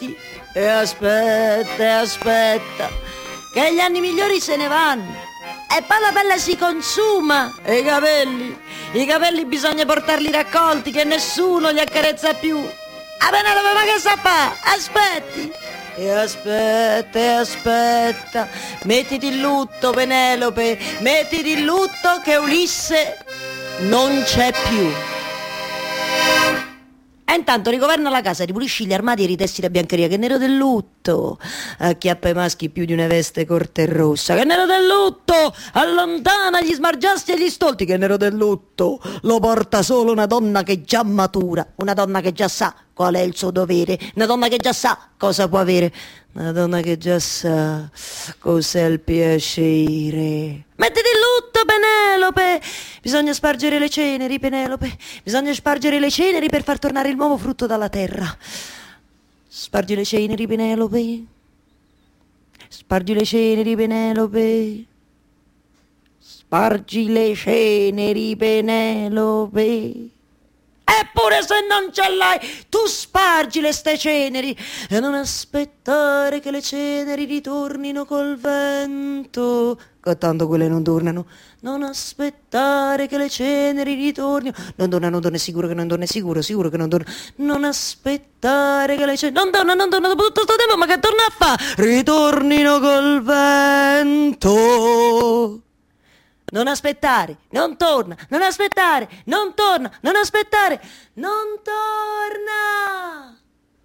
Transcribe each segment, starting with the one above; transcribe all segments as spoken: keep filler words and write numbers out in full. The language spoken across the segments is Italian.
aspetti, e aspetta, e aspetta, che gli anni migliori se ne vanno, e poi la pelle si consuma, e i capelli, i capelli bisogna portarli raccolti, che nessuno li accarezza più. A Penelope, ma che sa fa? Aspetti, e aspetta, e aspetta, mettiti in lutto, Penelope, mettiti in lutto che Ulisse non c'è più. E intanto rigoverna la casa, ripulisci gli armadi e ritesti la biancheria, che nero del lutto, acchiappa i maschi più di una veste corta e rossa, che nero del lutto, allontana gli smargiasti e gli stolti, che nero del lutto, lo porta solo una donna che già matura, una donna che già sa qual è il suo dovere, una donna che già sa cosa può avere, una donna che già sa cos'è il piacere. Mettiti in lutto, Penelope, bisogna spargere le ceneri, Penelope, bisogna spargere le ceneri per far tornare il nuovo frutto dalla terra. Spargi le ceneri, Penelope, spargi le ceneri, Penelope, spargi le ceneri, Penelope. Eppure se non ce l'hai, tu spargi le ste ceneri e non aspettare che le ceneri ritornino col vento, che tanto quelle non tornano. Non aspettare che le ceneri ritornino. Non torna, non torna, è sicuro che non torna, è sicuro, sicuro che non torna. Non aspettare che le ceneri... Non torna, non torna, dopo tutto sto tempo, ma che torna a fa? Ritornino col vento. Non aspettare, non torna, non aspettare, non torna, non aspettare, non torna.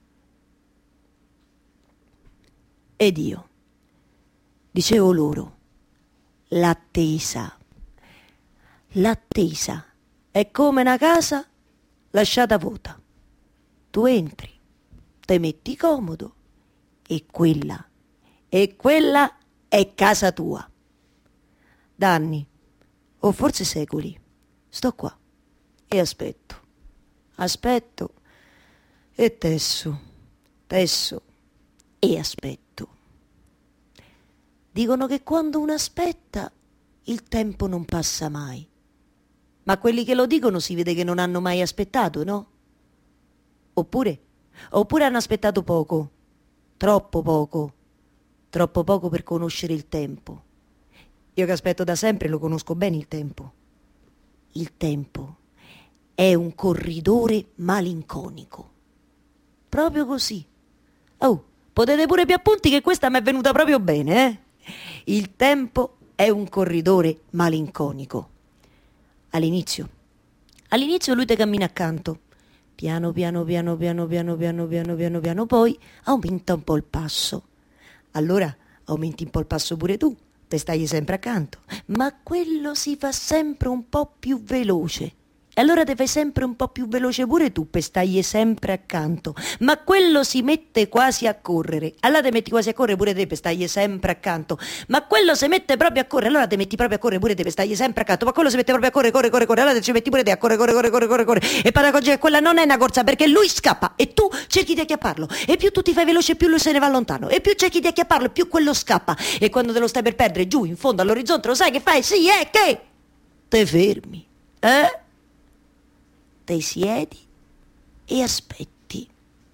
Ed io dicevo loro, l'attesa, l'attesa è come una casa lasciata vuota. Tu entri, te metti comodo e quella, e quella è casa tua. Da anni, o forse secoli, sto qua e aspetto, aspetto e tesso, tesso e aspetto. Dicono che quando uno aspetta il tempo non passa mai, ma quelli che lo dicono si vede che non hanno mai aspettato, no? Oppure, oppure hanno aspettato poco, troppo poco, troppo poco per conoscere il tempo. Io che aspetto da sempre lo conosco bene il tempo. Il tempo è un corridore malinconico. Proprio così. Oh, potete pure più appunti che questa mi è venuta proprio bene, eh? Il tempo è un corridore malinconico. All'inizio, all'inizio lui ti cammina accanto. Piano, piano, piano, piano, piano, piano, piano, piano, piano, poi aumenta un po' il passo. Allora aumenti un po' il passo pure tu. Te stai sempre accanto, ma quello si fa sempre un po' più veloce. E allora te fai sempre un po' più veloce pure tu per stargli sempre accanto, ma quello si mette quasi a correre. Allora te metti quasi a correre pure te per stargli sempre accanto, ma quello si mette proprio a correre. Allora te metti proprio a correre pure te per stargli sempre accanto, ma quello si mette proprio a correre, correre, correre, correre. Allora te ci metti pure te a correre, correre, correre, correre, correre. E poi che quella non è una corsa, perché lui scappa e tu cerchi di acchiapparlo. E più tu ti fai veloce, più lui se ne va lontano. E più cerchi di acchiapparlo, più quello scappa. E quando te lo stai per perdere giù in fondo all'orizzonte, lo sai che fai? Sì, è che te fermi, eh? Te siedi e aspetti.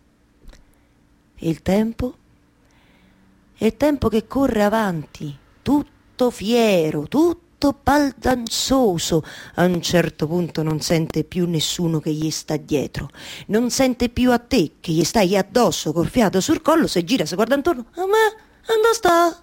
Il tempo? Il tempo che corre avanti, tutto fiero, tutto baldanzoso. A un certo punto non sente più nessuno che gli sta dietro. Non sente più a te che gli stai addosso col fiato sul collo, si gira, si guarda intorno. A me? Dove sta?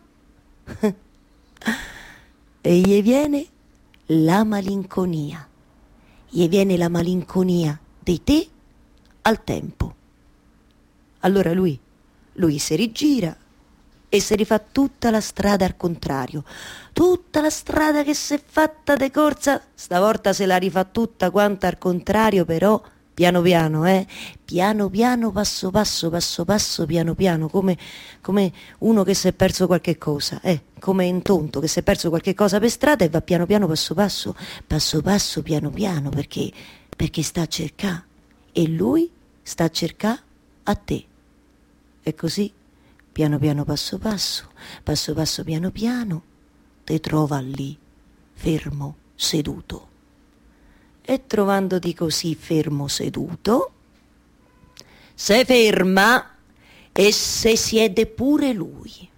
E gli viene la malinconia. Gli viene la malinconia di te al tempo. Allora lui, lui si rigira e si rifà tutta la strada al contrario. Tutta la strada che si è fatta de corsa, stavolta se la rifà tutta quanta al contrario, però piano piano, eh? Piano piano, passo passo, passo passo, piano piano, come, come uno che si è perso qualche cosa, eh? Come un tonto che si è perso qualche cosa per strada e va piano piano, passo passo, passo passo, piano piano, perché, perché sta a cercare, e lui sta a cercare a te. E così, piano piano, passo passo, passo passo, piano piano, te trova lì, fermo, seduto. E trovandoti così fermo seduto, se ferma e se siede pure lui.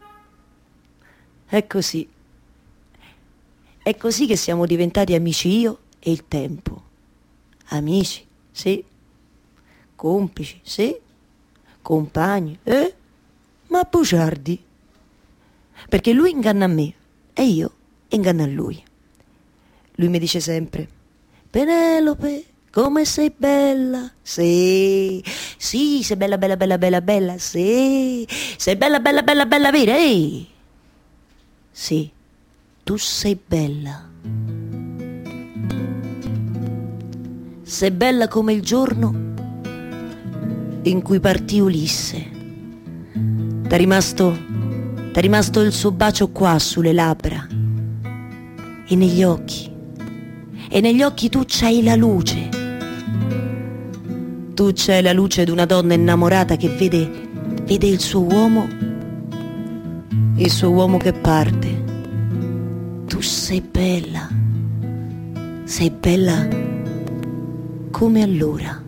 È così. È così che siamo diventati amici io e il tempo. Amici, sì. Complici, sì. Compagni, eh? Ma bugiardi. Perché lui inganna a me e io inganno a lui. Lui mi dice sempre: Penelope, come sei bella? Sì, sì, sei bella, bella, bella, bella, bella, sì. Sei bella, bella, bella, bella, vera, ehi. Sì, tu sei bella. Sei bella come il giorno in cui partì Ulisse. T'è rimasto, t'è rimasto il suo bacio qua sulle labbra e negli occhi. E negli occhi tu c'hai la luce. Tu c'hai la luce di una donna innamorata che vede, vede il suo uomo, il suo uomo che parte. Tu sei bella, sei bella come allora.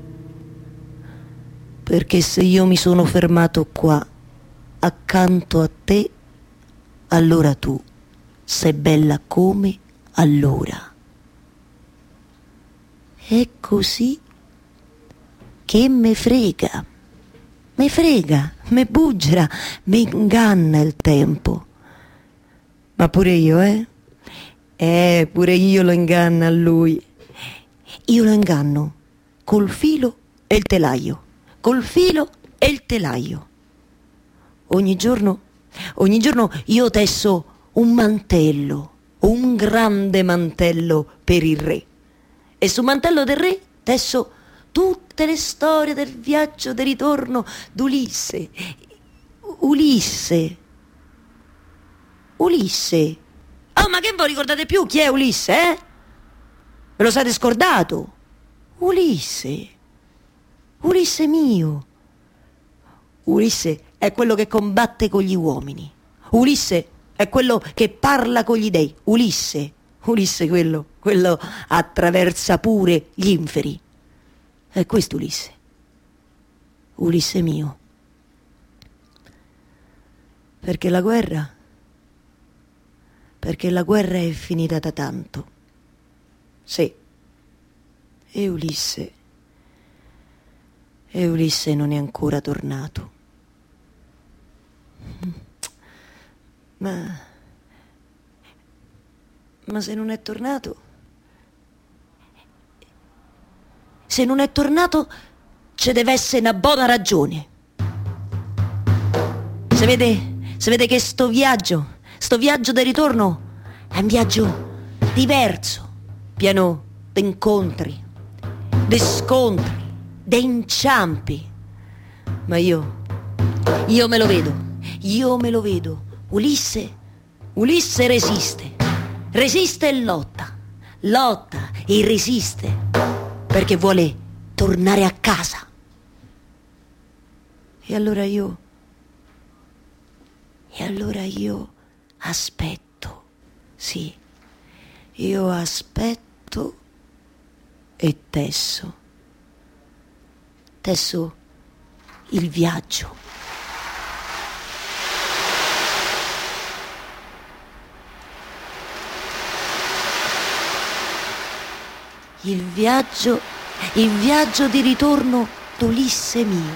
Perché se io mi sono fermato qua, accanto a te, allora tu sei bella come allora. È così che me frega, me frega, me buggera, me inganna il tempo. Ma pure io, eh? Eh, pure io lo inganno a lui. Io lo inganno col filo e il telaio. Col filo e il telaio. Ogni giorno, ogni giorno io tesso un mantello, un grande mantello per il re. E sul mantello del re tesso tutte le storie del viaggio di ritorno d'Ulisse. Ulisse. Ulisse. Oh, ma che voi ricordate più chi è Ulisse, eh? Ve lo siete scordato? Ulisse. Ulisse mio. Ulisse è quello che combatte con gli uomini. Ulisse è quello che parla con gli dei. Ulisse, Ulisse quello, quello attraversa pure gli inferi. È questo Ulisse. Ulisse mio. Perché la guerra, perché la guerra è finita da tanto. Sì. E Ulisse, e Ulisse non è ancora tornato. Ma, ma se non è tornato, se non è tornato, ci deve essere una buona ragione. Se vede, se vede che sto viaggio, sto viaggio di ritorno è un viaggio diverso, pieno di incontri, di scontri, di inciampi. Ma io, io me lo vedo. Io me lo vedo. Ulisse, Ulisse resiste. Resiste e lotta. Lotta e resiste. Perché vuole tornare a casa. E allora io... E allora io aspetto. Sì, io aspetto e tesso. Tesso il viaggio. Il viaggio, il viaggio di ritorno d'Ulisse mio.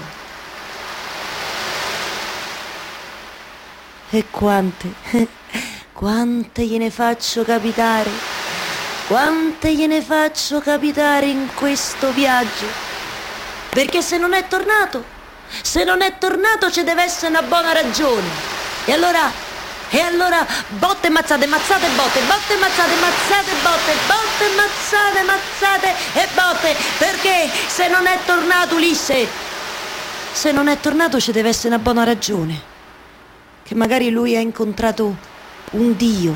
E quante, quante gliene faccio capitare, quante gliene faccio capitare in questo viaggio. Perché se non è tornato, se non è tornato ci deve essere una buona ragione. E allora... E allora botte, mazzate, mazzate, botte, botte, mazzate, mazzate, botte, botte, mazzate, mazzate e botte. Perché se non è tornato Ulisse, se non è tornato ci deve essere una buona ragione. Che magari lui ha incontrato un dio,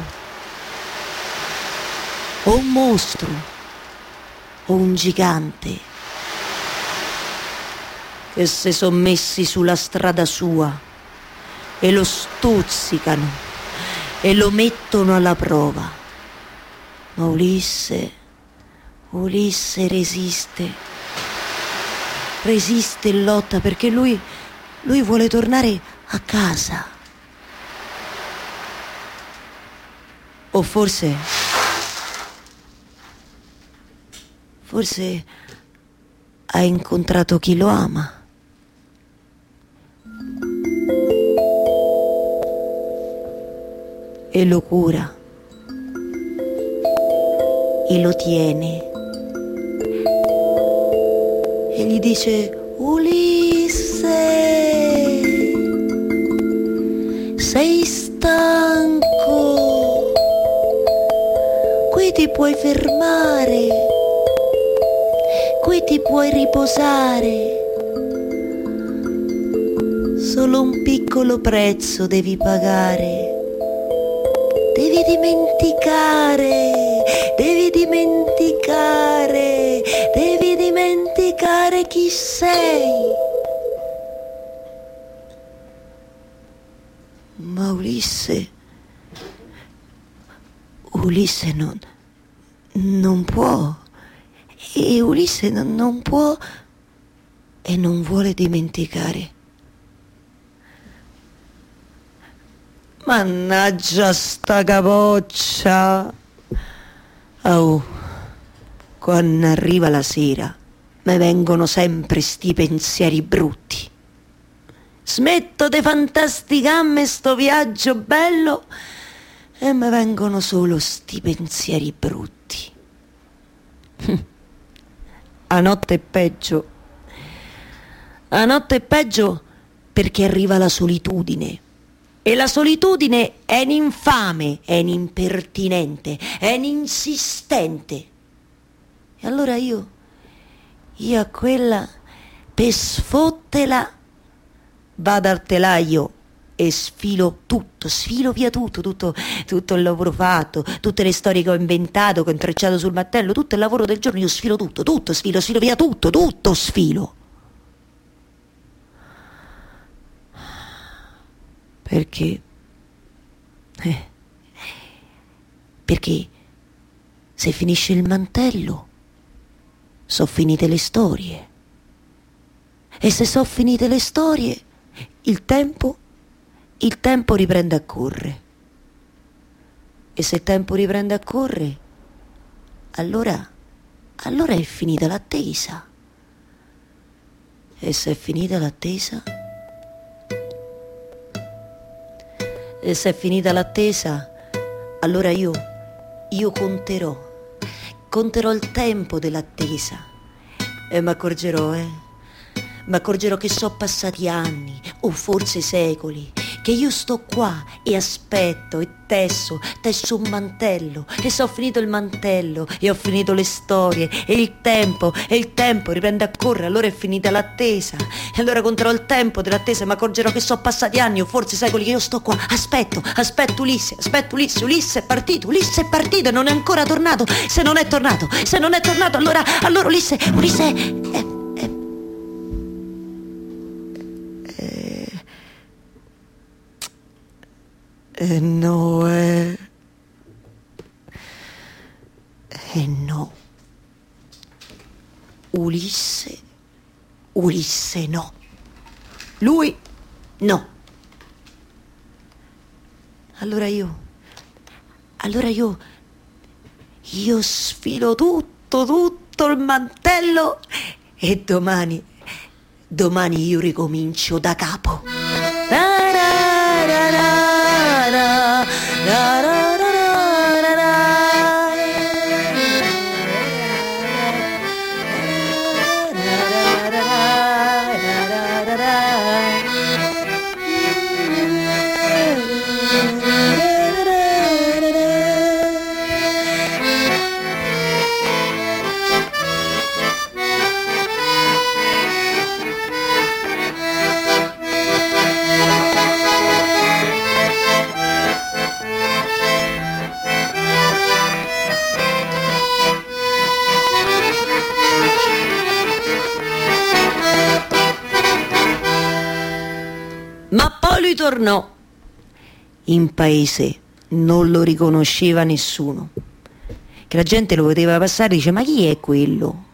o un mostro, o un gigante, che si sono messi sulla strada sua e lo stuzzicano e lo mettono alla prova. Ma Ulisse, Ulisse resiste, resiste e lotta perché lui, lui vuole tornare a casa. O forse, forse ha incontrato chi lo ama. E lo cura. E lo tiene. E gli dice: Ulisse, sei stanco, qui ti puoi fermare, qui ti puoi riposare, solo un piccolo prezzo devi pagare, devi dimenticare, devi dimenticare, devi dimenticare chi sei. Ma Ulisse, Ulisse non, non può, e Ulisse non, non può e non vuole dimenticare. Mannaggia sta capoccia! Oh, quando arriva la sera mi vengono sempre sti pensieri brutti. Smetto di fantasticarmi sto viaggio bello e mi vengono solo sti pensieri brutti. A notte è peggio. A notte è peggio perché arriva la solitudine. E la solitudine è un infame, è un impertinente, è un insistente. E allora io, io a quella, per sfottela, vado al telaio e sfilo tutto, sfilo via tutto, tutto, tutto il lavoro fatto, tutte le storie che ho inventato, che ho intrecciato sul mattello, tutto il lavoro del giorno, io sfilo tutto, tutto, sfilo, sfilo via tutto, tutto sfilo. Perché? Eh, perché se finisce il mantello, so finite le storie. E se so finite le storie, il tempo, il tempo riprende a correre. E se il tempo riprende a correre, allora, allora è finita l'attesa. E se è finita l'attesa? E se è finita l'attesa, allora io, io conterò, conterò il tempo dell'attesa e mi accorgerò, eh, mi accorgerò che sono passati anni o forse secoli, che io sto qua e aspetto e tesso, tesso un mantello e se ho finito il mantello e ho finito le storie e il tempo e il tempo riprende a correre, allora è finita l'attesa e allora conterò il tempo dell'attesa e mi accorgerò che sono passati anni o forse secoli che io sto qua, aspetto, aspetto Ulisse, aspetto Ulisse, Ulisse è partito, Ulisse è partito e non è ancora tornato, se non è tornato, se non è tornato allora, allora Ulisse, Ulisse è, è, è, Eh no, eh. Eh no. Ulisse, Ulisse no. Lui no. Allora io, allora io, io sfilo tutto, tutto il mantello e domani, domani io ricomincio da capo. Ma poi lui tornò. In paese non lo riconosceva nessuno. Che la gente lo poteva passare e dice: ma chi è quello?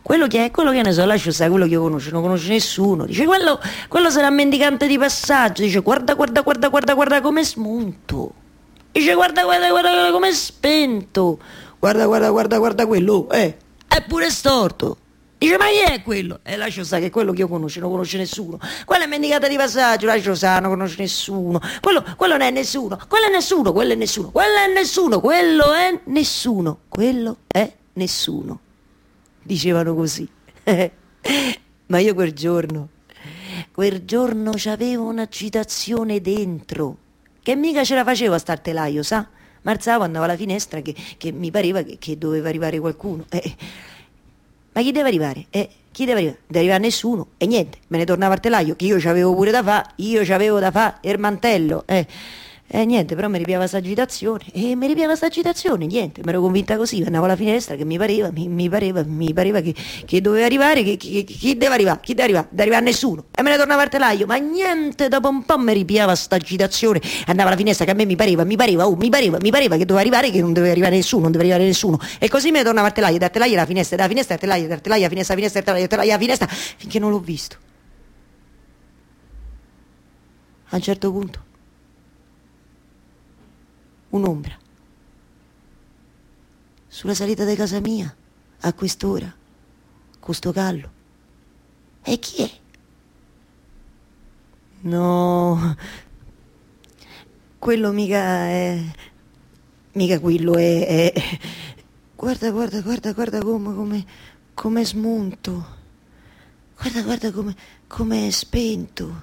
quello che è, quello che ne so, lascio stare, quello che io conosco, non conosce nessuno. Dice, quello, quello sarà mendicante di passaggio. Dice, guarda, guarda, guarda, guarda, guarda come è smunto. Dice, guarda, guarda, guarda, guarda come è spento. Guarda, guarda, guarda, guarda quello, eh, è pure storto. Dice, ma chi è quello? E eh, lascio stare che è quello che io conosco, non conosce nessuno. Quello è mendicante di passaggio, lascio stare, non conosce nessuno. Quello, quello non è nessuno, quello è nessuno, quello è nessuno, quello è nessuno, quello è nessuno, quello è nessuno. Dicevano così. Ma io quel giorno, quel giorno c'avevo un'agitazione dentro, che mica ce la facevo a star telaio, sa? Mi alzavo, andavo alla finestra che, che mi pareva che, che doveva arrivare qualcuno. Eh, ma chi deve arrivare? Eh, chi deve arrivare? Non deve arrivare nessuno. E niente, me ne tornavo al telaio, che io c'avevo pure da fa, io c'avevo da fa il mantello. Eh. E niente, però mi ripiava sta agitazione, e mi ripiava sta agitazione, niente, mi ero convinta così, andavo alla finestra che mi pareva, mi, mi pareva, mi pareva che, che doveva arrivare, che, che, chi deve arrivare, chi deve arrivare, deve arrivare nessuno, e me ne tornavo al telaio, ma niente, dopo un po' mi ripiava sta agitazione, andavo alla finestra che a me mi pareva, mi pareva, oh, mi pareva, mi pareva che doveva arrivare, che non doveva arrivare nessuno, non doveva arrivare nessuno, e così me ne tornavo al telaio, dal telaio alla finestra, dalla finestra al telaio, dal telaio alla finestra, finestra, telaio, telaio alla finestra, finché non l'ho visto. A un certo punto un'ombra sulla salita di casa mia a quest'ora, con sto callo. E chi è? No, quello mica è, mica quello è, è... guarda, guarda, guarda, guarda come, come, come è smunto, guarda, guarda come, come è spento,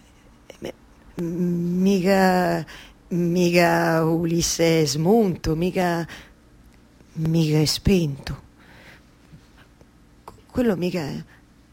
mica... mica Ulisse è smunto, mica, mica è spento. Quello mica è...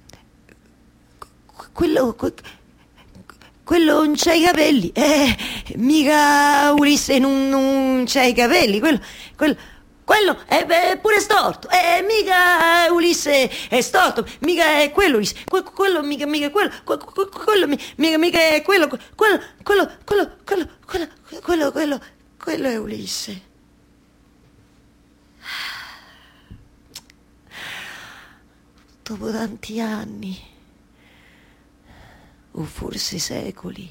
Quello... Quello non c'ha i capelli. Eh, mica Ulisse non, non c'ha i capelli. Quello... quello Quello è, è pure storto, è mica Ulisse è storto, mica è quello Ulisse, que, quello mica mica quello, que, que, quello mica mica è quello, quello, quello, quello, quello, quello, quello, quello, quello è Ulisse. Dopo tanti anni, o forse secoli,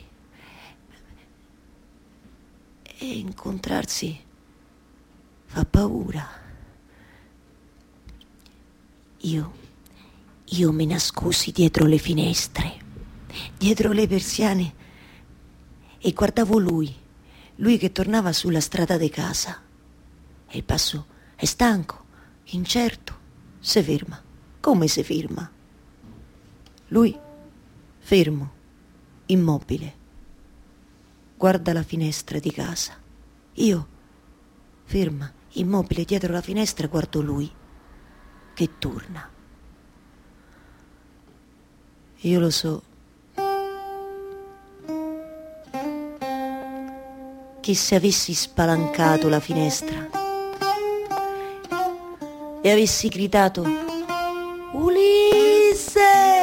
e incontrarsi fa paura. Io, io mi nascosi dietro le finestre, dietro le persiane, e guardavo lui, lui che tornava sulla strada di casa. E il passo è stanco, incerto, si ferma. Come si ferma? Lui, fermo, immobile, guarda la finestra di casa. Io, ferma, immobile dietro la finestra, guardo lui che torna. Io lo so che se avessi spalancato la finestra e avessi gridato Ulisse,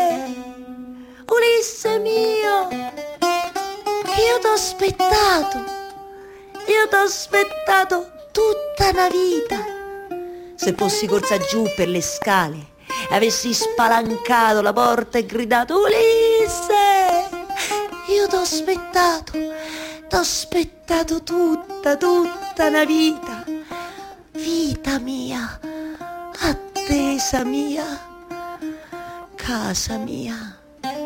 Ulisse mio, io t'ho aspettato, io t'ho aspettato tutta una vita. Se fossi corsa giù per le scale, avessi spalancato la porta e gridato Ulisse, io t'ho aspettato, t'ho aspettato tutta, tutta una vita. Vita mia, attesa mia, casa mia.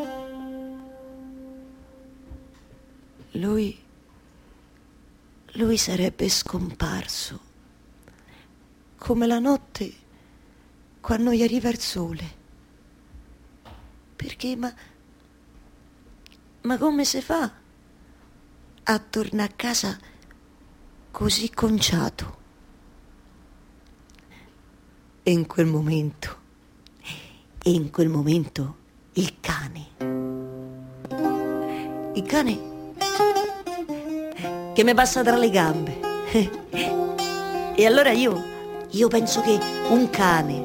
Lui, lui sarebbe scomparso, come la notte quando gli arriva il sole. Perché, ma, ma come si fa a tornare a casa così conciato? E in quel momento, e in quel momento, il cane, il cane che mi passa tra le gambe. E allora io, io penso che un cane,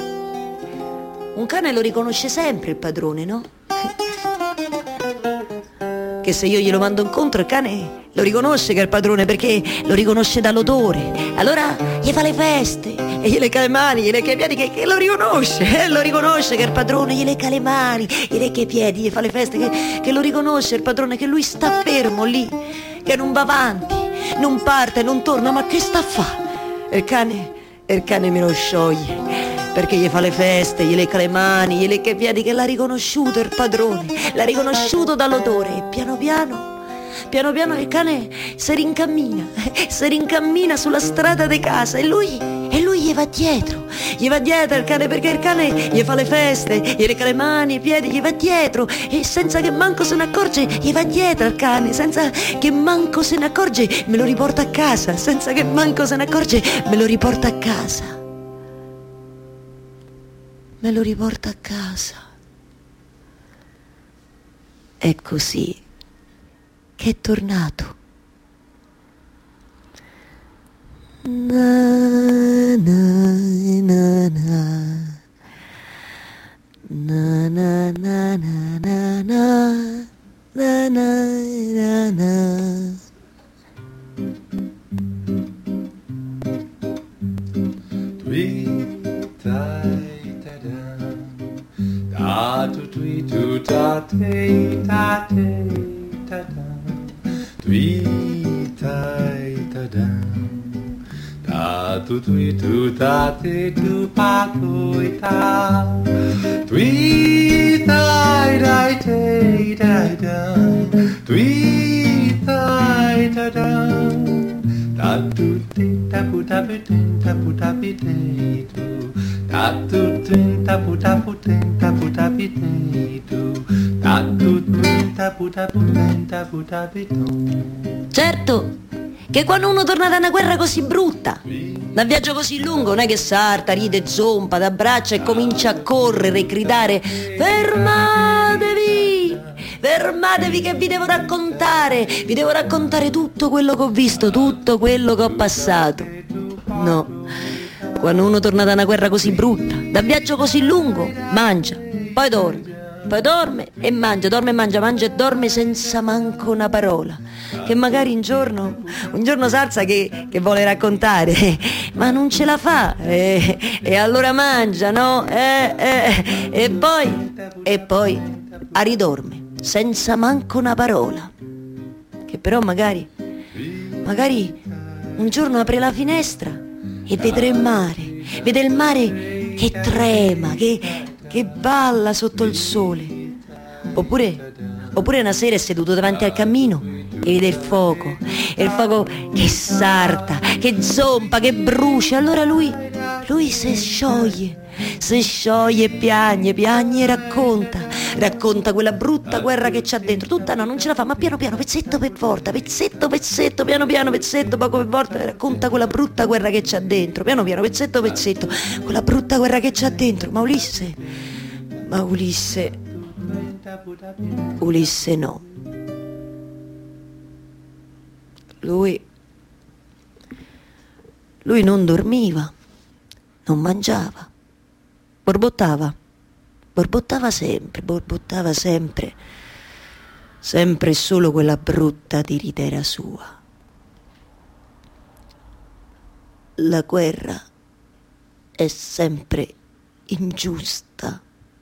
un cane lo riconosce sempre il padrone, no? Che perché se io glielo mando incontro il cane lo riconosce che è il padrone, perché lo riconosce dall'odore. Allora gli fa le feste e gli lecca le mani, gli lecca i piedi, che, che lo riconosce, eh, lo riconosce che è il padrone, gli lecca le mani, gli lecca i piedi, gli fa le feste, che, che lo riconosce il padrone, che lui sta fermo lì, che non va avanti, non parte, non torna, ma che sta a fa? E il cane, e il cane me lo scioglie, perché gli fa le feste, gli lecca le mani, gli lecca i piedi, che l'ha riconosciuto il padrone, l'ha riconosciuto dall'odore, e piano piano, piano piano il cane si rincammina, si rincammina sulla strada di casa, e lui, e lui gli va dietro, gli va dietro il cane, perché il cane gli fa le feste, gli lecca le mani, i piedi, gli va dietro, e senza che manco se ne accorge, gli va dietro al cane, senza che manco se ne accorge, me lo riporta a casa, senza che manco se ne accorge, me lo riporta a casa. Me lo riporta a casa. È così che è tornato. Na, na, na, na. Na, na, na, na, na, na. Na, na, na, na. Ta tu tui tu ta te ta te ta da tui tai ta da ta tu tui tu ta te tu pa tui ta tui tai dai te dai da tui tai ta da ta tu te ta pu ta pu te ta pu ta pi te tu ta tu te ta pu ta pu te ta pu ta pi te tu ta tu te ta pu ta pu te ta pu ta pi tu. Certo che quando uno torna da una guerra così brutta, da un viaggio così lungo, non è che salta, ride, zompa, t'abbraccia e comincia a correre e gridare: fermatevi, fermatevi che vi devo raccontare, vi devo raccontare tutto quello che ho visto, tutto quello che ho passato. No, quando uno torna da una guerra così brutta, da un viaggio così lungo, mangia, poi dorme, poi dorme e mangia, dorme e mangia, mangia e dorme senza manco una parola, che magari un giorno, un giorno s'alza che, che vuole raccontare, ma non ce la fa, e, e allora mangia, no? E, e, e poi, e poi ridorme, senza manco una parola, che però magari, magari un giorno apre la finestra e vede il mare, vede il mare che trema, che, che balla sotto il sole. Oppure, oppure una sera è seduto davanti al camino e vede il fuoco, e il fuoco che sarta, che zompa, che brucia. Allora lui, lui si scioglie, si scioglie e piagne, piagne e racconta, racconta quella brutta guerra che c'ha dentro. Tutta no, non ce la fa, ma piano piano, pezzetto per volta, pezzetto, pezzetto, piano piano, pezzetto, poco per volta, racconta quella brutta guerra che c'ha dentro, piano piano, pezzetto, pezzetto, quella brutta guerra che c'ha dentro. Ma Ulisse, ma Ulisse, Ulisse no. Lui, lui non dormiva, non mangiava, borbottava, borbottava sempre, borbottava sempre, sempre solo quella brutta tiritera sua. La guerra è sempre ingiusta.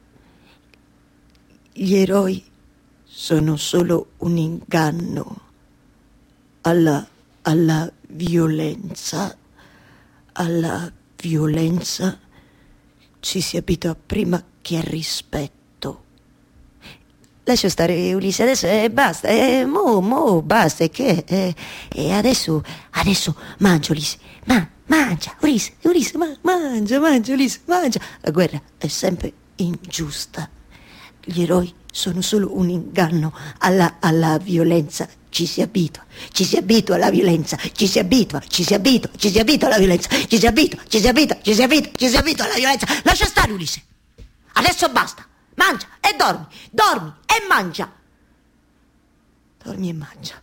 Gli eroi sono solo un inganno alla, alla violenza, alla violenza ci si abitua prima che al rispetto. Lascia stare Ulisse, adesso eh, basta, eh, mo, mo, basta, e che? Eh, e adesso, adesso mangia Ulisse, ma, mangia, Ulisse, Ulisse, ma, mangia, mangia, Ulisse, mangia. La guerra è sempre ingiusta. Gli eroi sono solo un inganno alla, alla violenza. Ci si abitua, ci si abitua alla violenza, ci si abitua, ci si abitua, ci si abitua alla violenza, ci si abitua, ci si abitua, ci si abitua, ci si abitua alla violenza. Lascia stare Ulisse, adesso basta, mangia e dormi, dormi e mangia, dormi e mangia.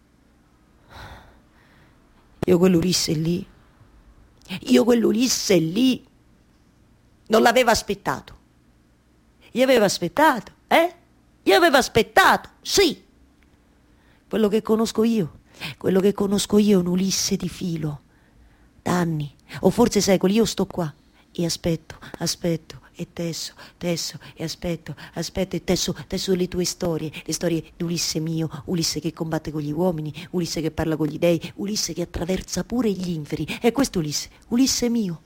Io quell'Ulisse lì, io quell'Ulisse lì non l'avevo aspettato. Io avevo aspettato, eh? Io avevo aspettato, sì. quello che conosco io, quello che conosco io è un Ulisse di filo, da anni, o forse secoli. Io sto qua e aspetto, aspetto, e tesso, tesso, e aspetto, aspetto, e tesso, tesso le tue storie, le storie di Ulisse mio, Ulisse che combatte con gli uomini, Ulisse che parla con gli dei, Ulisse che attraversa pure gli inferi. E questo Ulisse, Ulisse mio.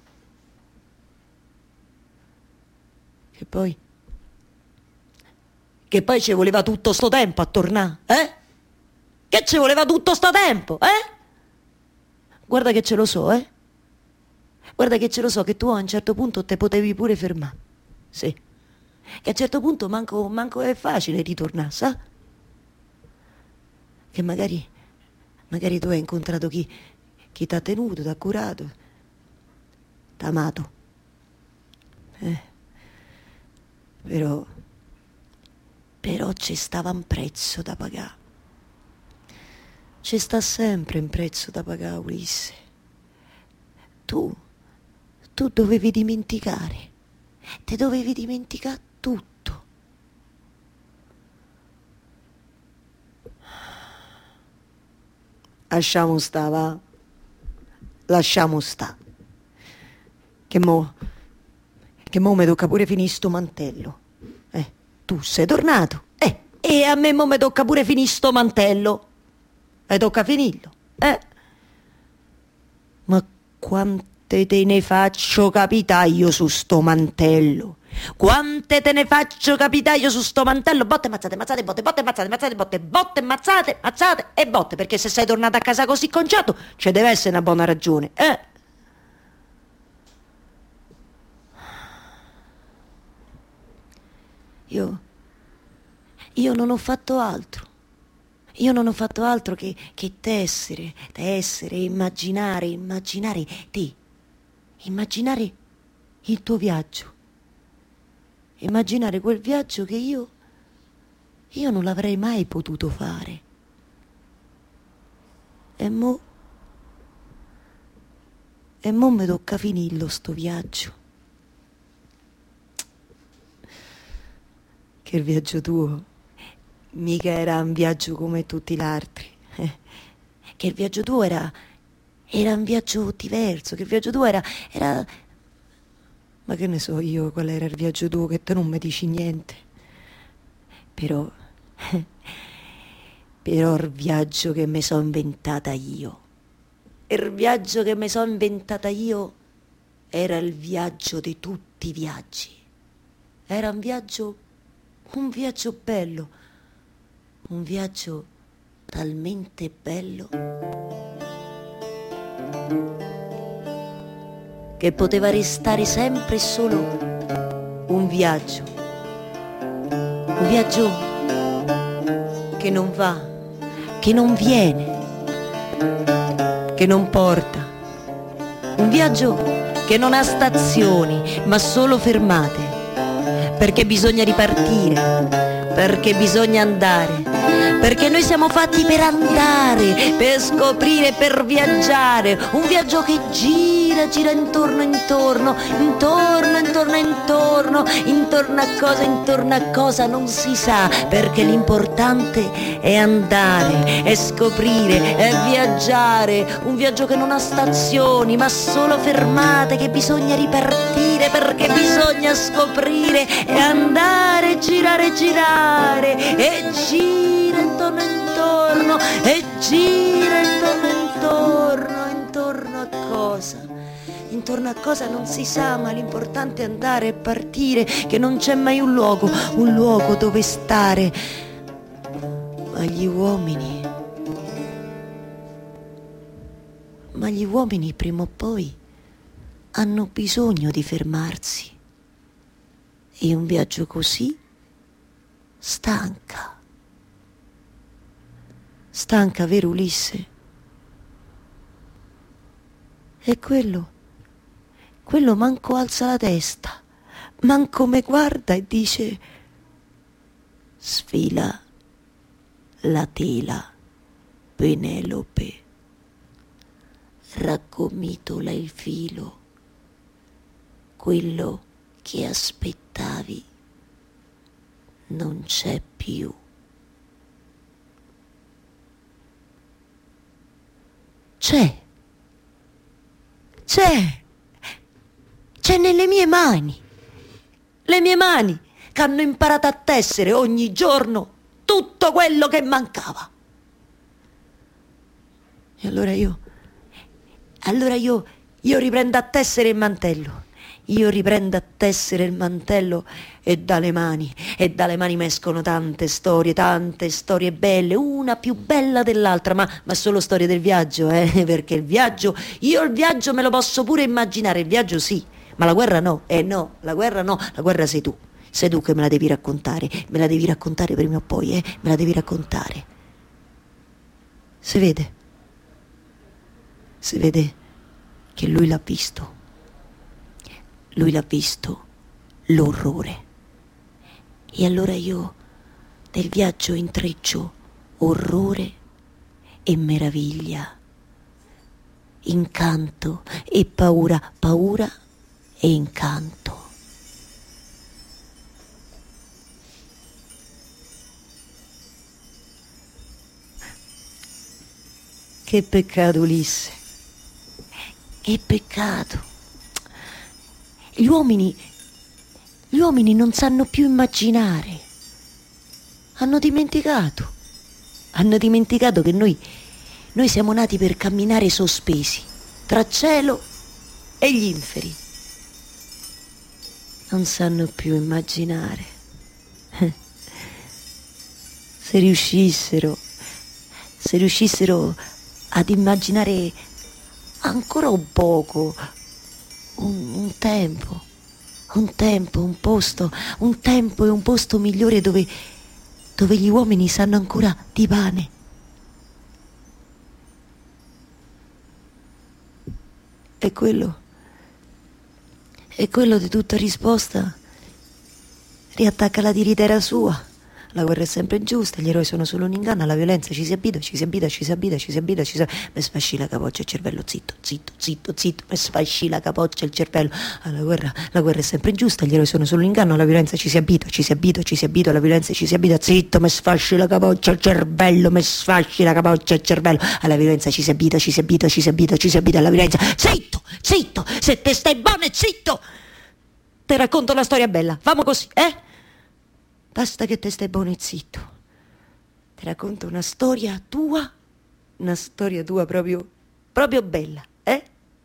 Che poi, che poi ci voleva tutto sto tempo a tornare, eh? Che ci voleva tutto sto tempo, eh? Guarda che ce lo so, eh? Guarda che ce lo so, che tu a un certo punto te potevi pure fermare. Sì. Che a un certo punto manco, manco è facile ritornare, sa? Che magari, magari tu hai incontrato chi, chi t'ha tenuto, t'ha curato, t'ha amato. Eh. Però, però ci stava un prezzo da pagare. Ci sta sempre un prezzo da pagare, Ulisse. Tu... Tu dovevi dimenticare, te dovevi dimenticare tutto. Lasciamo sta, va? Lasciamo sta. Che mo, che mo mi tocca pure finire sto mantello. Eh, tu sei tornato, eh, e a me mo mi tocca pure finire sto mantello. Mi tocca finirlo, eh. Ma quanto te ne faccio capitaio su sto mantello? Quante te ne faccio capitaio su sto mantello? Botte, mazzate, mazzate, botte, botte, mazzate, mazzate, botte, botte, mazzate, mazzate e botte. Perché se sei tornata a casa così conciato, ci deve essere una buona ragione, eh? Io... Io non ho fatto altro. Io non ho fatto altro che, che tessere, tessere, immaginare, immaginare te. Immaginare il tuo viaggio, immaginare quel viaggio che io, io non l'avrei mai potuto fare. E mo, e mo mi tocca finirlo sto viaggio. Che il viaggio tuo mica era un viaggio come tutti gli altri, eh. Che il viaggio tuo era... Era un viaggio diverso, che il viaggio tuo era, era... Ma che ne so io qual era il viaggio tuo, che te non mi dici niente. Però... Però il viaggio che mi sono inventata io, il viaggio che mi sono inventata io era il viaggio di tutti i viaggi. Era un viaggio, un viaggio bello, un viaggio talmente bello che poteva restare sempre e solo un viaggio, un viaggio che non va, che non viene, che non porta, un viaggio che non ha stazioni ma solo fermate, perché bisogna ripartire, perché bisogna andare, perché noi siamo fatti per andare, per scoprire, per viaggiare, un viaggio che gira, gira intorno, intorno, intorno, intorno, intorno, intorno a cosa, intorno a cosa non si sa, perché l'importante è andare, è scoprire, è viaggiare, un viaggio che non ha stazioni, ma solo fermate, che bisogna ripartire, perché bisogna scoprire e andare, girare, girare, e gira intorno, intorno, e gira intorno, intorno, intorno a cosa? Intorno a cosa non si sa, ma l'importante è andare e partire, che non c'è mai un luogo, un luogo dove stare. Ma gli uomini, ma gli uomini prima o poi hanno bisogno di fermarsi. E un viaggio così stanca. Stanca, vero Ulisse? E quello, quello manco alza la testa, manco me guarda e dice: sfila la tela, Penelope, raggomitola il filo, quello che aspettavi non c'è più. c'è, c'è, c'è nelle mie mani, le mie mani che hanno imparato a tessere ogni giorno tutto quello che mancava. E allora io, allora io, io riprendo a tessere il mantello, io riprendo a tessere il mantello e dalle mani, e dalle mani mi escono tante storie, tante storie belle, una più bella dell'altra, ma, ma solo storie del viaggio, eh, perché il viaggio, io il viaggio me lo posso pure immaginare, il viaggio sì, ma la guerra no, eh no, la guerra no, la guerra sei tu, sei tu che me la devi raccontare, me la devi raccontare prima o poi, eh, me la devi raccontare. Si vede? Si vede che lui l'ha visto, lui l'ha visto, l'orrore. E allora io del viaggio intreccio orrore e meraviglia, incanto e paura, paura e incanto. Che peccato, Ulisse. Che peccato. Gli uomini, gli uomini non sanno più immaginare. Hanno dimenticato. Hanno dimenticato che noi, noi siamo nati per camminare sospesi tra cielo e gli inferi. Non sanno più immaginare. Se riuscissero, se riuscissero ad immaginare ancora un poco, un, un tempo, un tempo, un posto, un tempo e un posto migliore dove, dove gli uomini sanno ancora di pane. E quello, e quello di tutta risposta riattacca la tiritera sua. La guerra è sempre giusta, gli eroi sono solo un inganno, alla violenza ci si abita, ci si abita, ci si abita, ci si abita, ci si abita. Mi sfasci la capoccia il cervello, zitto, zitto, zitto, zitto, mi sfasci la capoccia il cervello. Alla guerra, la guerra è sempre giusta, gli eroi sono solo un inganno, alla violenza ci si abita, ci si abita, ci si abita, alla violenza ci si abita, zitto, mi sfasci la capoccia il cervello, mi sfasci la capoccia il cervello. Alla violenza ci si abita, ci si abita, ci si abita, ci si abita, alla violenza. Zitto, zitto, se te stai buono e zitto. Te racconto una storia bella, famo così, eh? Basta che te stai buono e zitto. Ti racconto una storia tua, una storia tua proprio, proprio bella, eh?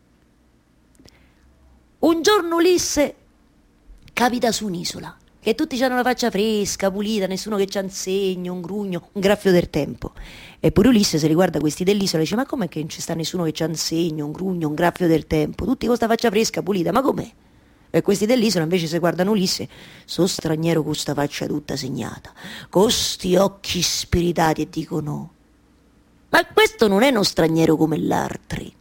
Un giorno Ulisse capita su un'isola, che tutti hanno la faccia fresca, pulita, nessuno che c'ha un segno, un grugno, un graffio del tempo. Eppure Ulisse se riguarda questi dell'isola e dice: ma com'è che non ci sta nessuno che c'ha un segno, un grugno, un graffio del tempo? Tutti con sta faccia fresca, pulita, ma com'è? E questi dell'isola invece se guardano Ulisse, so straniero con sta faccia tutta segnata, con sti occhi spiritati, e dicono: ma questo non è uno straniero come l'altri,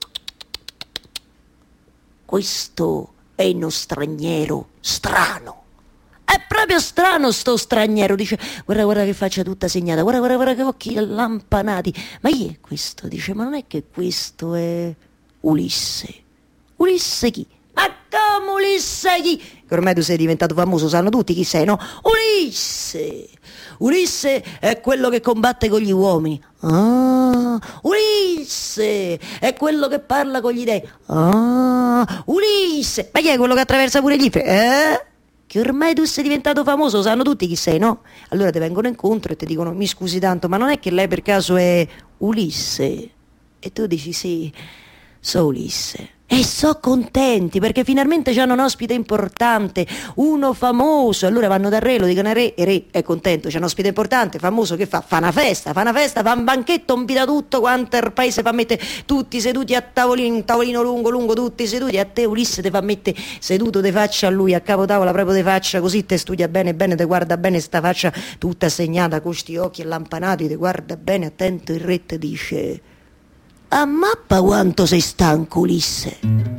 questo è uno straniero strano, è proprio strano sto straniero. Dice: guarda guarda che faccia tutta segnata, guarda guarda guarda che occhi lampanati, ma chi è questo? Dice: ma non è che questo è Ulisse? Ulisse chi? Ma come Ulisse chi? Che ormai tu sei diventato famoso, sanno tutti chi sei, no? Ulisse! Ulisse è quello che combatte con gli uomini. Ah, Ulisse è quello che parla con gli dei. Ah, Ulisse! Ma chi è quello che attraversa pure gli inferi? Eh? Che ormai tu sei diventato famoso, sanno tutti chi sei, no? Allora ti vengono incontro e ti dicono: mi scusi tanto, ma non è che lei per caso è Ulisse? E tu dici: sì, so Ulisse. E so contenti perché finalmente c'hanno un ospite importante, uno famoso. Allora vanno dal re, lo dicono al re, e il re è contento, c'è un ospite importante, famoso, che fa? Fa una festa, fa una festa, fa un banchetto, invita tutto quanto il paese, fa mettere tutti seduti a tavolino, un tavolino lungo lungo, tutti seduti, a te Ulisse te fa mettere seduto de faccia a lui, a capo tavola proprio de faccia, così te studia bene bene, te guarda bene sta faccia tutta segnata con sti occhi allampanati, te guarda bene attento, il re te dice: a mappa quanto sei stanco, Ulisse.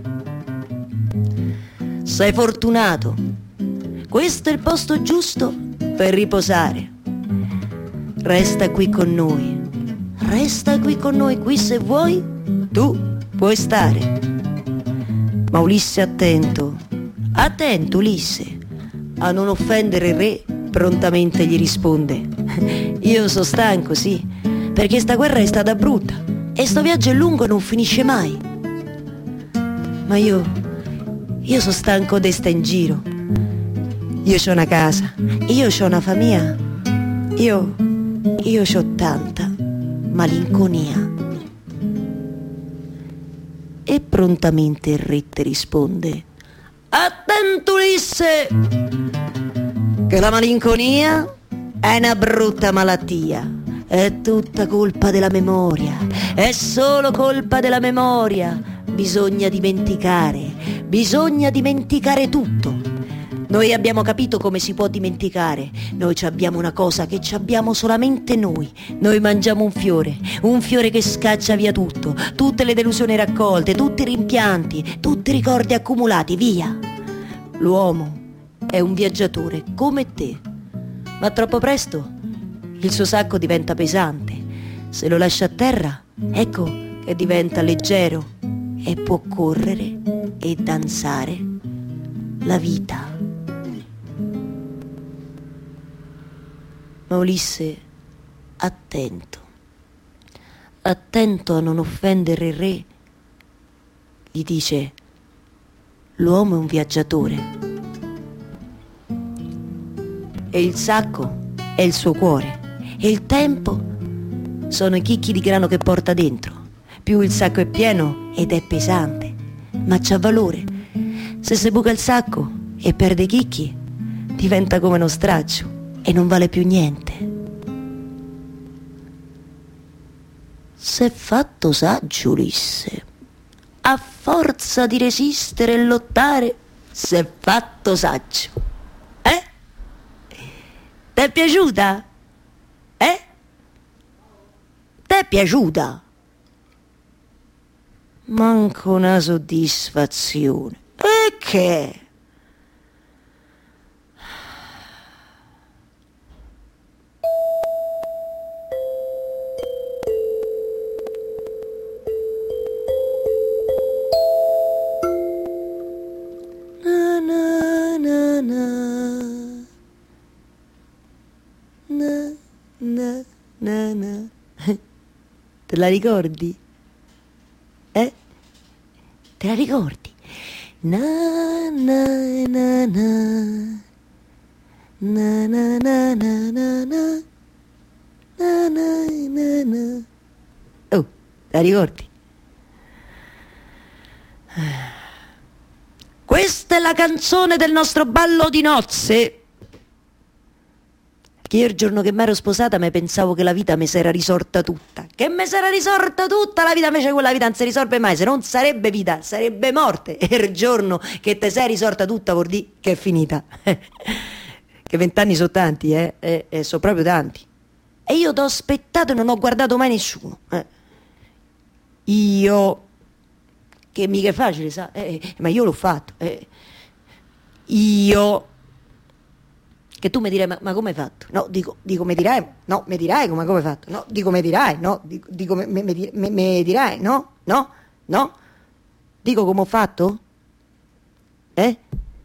Sei fortunato. Questo è il posto giusto per riposare. Resta qui con noi. Resta qui con noi, qui se vuoi, tu puoi stare. Ma Ulisse attento, attento Ulisse, a non offendere il re, prontamente gli risponde: io sono stanco, sì, perché sta guerra è stata brutta. e sto viaggio è lungo e non finisce mai. Ma io, io sono stanco di sta in giro. Io c'ho una casa, io c'ho una famiglia, io, io c'ho tanta malinconia. E prontamente il re ti risponde: attento Ulisse, che la malinconia è una brutta malattia, è tutta colpa della memoria, è solo colpa della memoria, bisogna dimenticare, bisogna dimenticare tutto. Noi abbiamo capito come si può dimenticare, noi abbiamo una cosa che abbiamo solamente noi, noi mangiamo un fiore, un fiore che scaccia via tutto, tutte le delusioni raccolte, tutti i rimpianti, tutti i ricordi accumulati, via. L'uomo è un viaggiatore come te, ma troppo presto il suo sacco diventa pesante, se lo lascia a terra, ecco che diventa leggero e può correre e danzare la vita. Ma Ulisse, attento, attento a non offendere il re, gli dice: l'uomo è un viaggiatore e il sacco è il suo cuore e il tempo sono i chicchi di grano che porta dentro. Più il sacco è pieno ed è pesante, ma c'ha valore. Se si buca il sacco e perde i chicchi, diventa come uno straccio e non vale più niente. S'è fatto saggio Ulisse, a forza di resistere e lottare, s'è fatto saggio. Eh? T'è piaciuta? Eh? T'è piaciuta? Manco una soddisfazione. E che? Na na na na na na na na. Te la ricordi? Eh? Te la ricordi? Na na na na na na na na na na na na na. Oh, te la ricordi? Questa è la canzone del nostro ballo di nozze. Che io il giorno che mi ero sposata mi pensavo che la vita mi si era risorta tutta. Che mi si era risorta tutta la vita, invece quella vita non si risolve mai, se non sarebbe vita, sarebbe morte. E il giorno che te sei risorta tutta vuol dire che è finita. Che vent'anni sono tanti, eh? E, e sono proprio tanti. E io t'ho aspettato e non ho guardato mai nessuno. Eh. Io, che mica è facile, sa? Eh, ma io l'ho fatto. Eh. Io... Che tu mi dirai, ma, ma come hai fatto? No, dico, dico, mi dirai, no, mi dirai come, come hai fatto? No, dico, mi dirai, no, dico, dico me, me, me, me dirai, no, no, no, dico come ho fatto? Eh?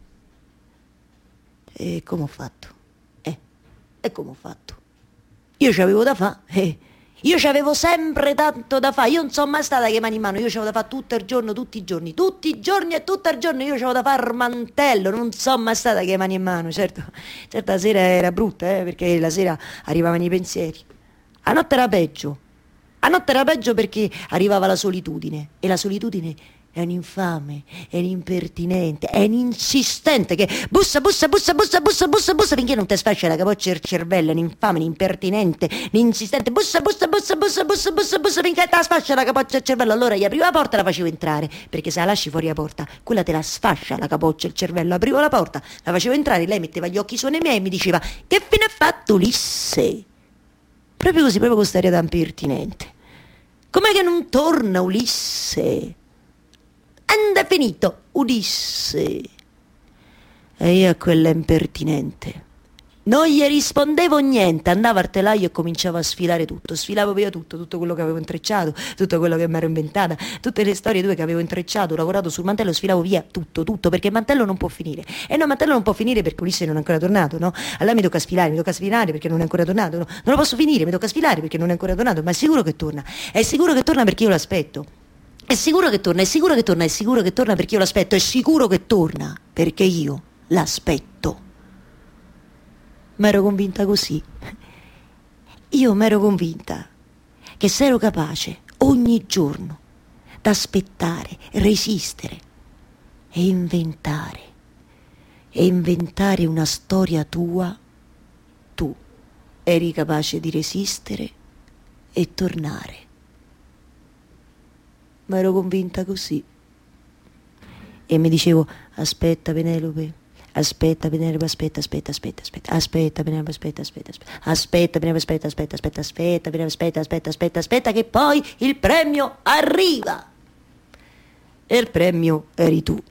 E come ho fatto? Eh, e come ho fatto? Io c'avevo da fare, eh. Io c'avevo sempre tanto da fare, io non sono mai stata che mani in mano, io c'avevo da fare tutto il giorno, tutti i giorni, tutti i giorni e tutto il giorno, io c'avevo da fare il mantello, non sono mai stata che mani in mano, certo, certo la sera era brutta, eh, perché la sera arrivavano i pensieri, a notte era peggio, a notte era peggio perché arrivava la solitudine, e la solitudine è un infame, è un impertinente, è un insistente che bussa, bussa, bussa, bussa, bussa, bussa, bussa finché non ti sfascia la capoccia del cervello, è un infame, un impertinente, un insistente, bussa, bussa, bussa, bussa, bussa, bussa, bussa finché ti sfascia la capoccia del cervello. Allora gli aprivo la porta e la facevo entrare, perché se la lasci fuori la porta, quella te la sfascia la capoccia del cervello. Aprivo la porta, la facevo entrare, lei metteva gli occhi su nei miei e mi diceva: che fine ha fatto Ulisse? Proprio così, proprio con questa da impertinente. Com'è che non torna Ulisse? Anda finito Ulisse. E io a quella impertinente Non gli rispondevo niente, andavo al telaio e cominciavo a sfilare tutto, sfilavo via tutto, tutto quello che avevo intrecciato, tutto quello che mi ero inventata, tutte le storie tue che avevo intrecciato, lavorato sul mantello, sfilavo via tutto, tutto, perché il mantello non può finire. E no, il mantello non può finire perché Ulisse non è ancora tornato, no? Allora mi tocca sfilare, mi tocca sfilare perché non è ancora tornato, no? Non lo posso finire, mi tocca sfilare perché non è ancora tornato, ma è sicuro che torna, è sicuro che torna perché io l'aspetto. È sicuro che torna, è sicuro che torna, è sicuro che torna perché io l'aspetto, è sicuro che torna perché io l'aspetto. M'ero convinta così. Io m'ero convinta che se ero capace ogni giorno d'aspettare, resistere e inventare, e inventare una storia tua, tu eri capace di resistere e tornare. M'ero convinta così. E mi dicevo, aspetta Penelope, aspetta Penelope, aspetta, aspetta, aspetta, aspetta, aspetta Penelope, aspetta, aspetta, aspetta, aspetta Penelope, aspetta, aspetta, aspetta, aspetta Penelope, aspetta, aspetta, aspetta, aspetta, che poi il premio arriva. E il premio eri tu.